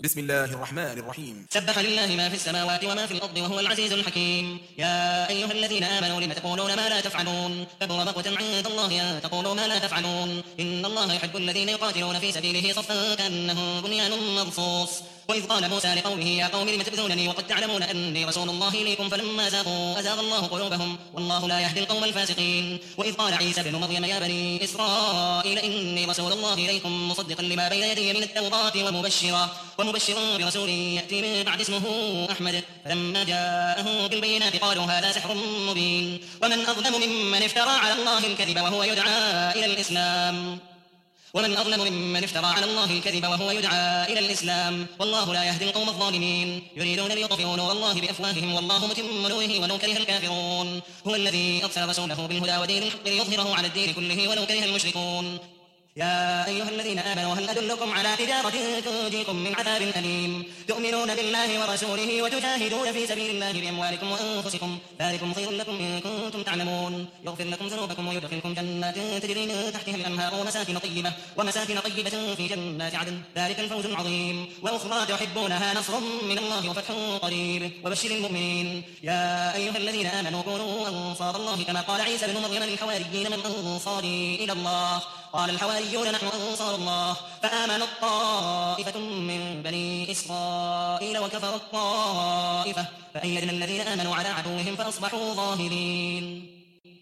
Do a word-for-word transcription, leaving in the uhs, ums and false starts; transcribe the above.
بسم الله الرحمن الرحيم. سبح لله ما في السماوات وما في الأرض وهو العزيز الحكيم. يا أيها الذين آمنوا لم تقولون ما لا تفعلون كبر مقتا عند الله أن تقولوا ما لا تفعلون إن الله يحب الذين يقاتلون في سبيله صفا كأنه بنيان مرصوص. وإذ قال موسى لقومه يا قوم لم تؤذونني وقد تعلمون أني رسول الله إليكم فلما زاغوا أزاغ الله قلوبهم والله لا يهدي القوم الفاسقين. وإذ قال عيسى ابن مريم يا بني إسرائيل إني رسول الله إليكم مصدقا لما بين يدي من التوراة ومبشرا ومبشرا برسول يأتي من بعد اسمه أحمد فلما جاءه بالبينات قالوا هذا سحر مبين. ومن أظلم ممن افترى على الله الكذب وهو يدعى إلى الإسلام ومن أظلم ممن افترى على الله الكذب وهو يدعى إلى الإسلام والله لا يهدي القوم الظالمين. يريدون ليطفئوا نور الله بأفواههم والله متم نوره ولو كره الكافرون. هو الذي أرسل رسوله بالهدى ودين الحق ليظهره على الدين كله ولو كره المشركون. يا أيها الذين آمنوا هل أدلكم على تجارة تنجيكم من عذاب أليم تؤمنون بالله ورسوله وتجاهدون في سبيل الله بأموالكم وأنفسكم ذلكم خير لكم إن كنتم تعلمون. يغفر لكم ذنوبكم ويدخلكم جنات تجري من تحتها الأنهار ومساكن طيبة ومساكن طيبة في جنات عدن ذلك الفوز العظيم. وأخرى تحبونها نصر من الله وفتح قريب وبشر المؤمنين. يا أيها الذين آمنوا كونوا أنصار الله كما قال عيسى بن مريم للحواريين من أنصاري إلى الله قال الحواريون نحن أنصار الله فآمنت طائفة من بني إسرائيل وكفرت طائفة فأيدنا الذين آمنوا على عدوهم فأصبحوا ظاهرين.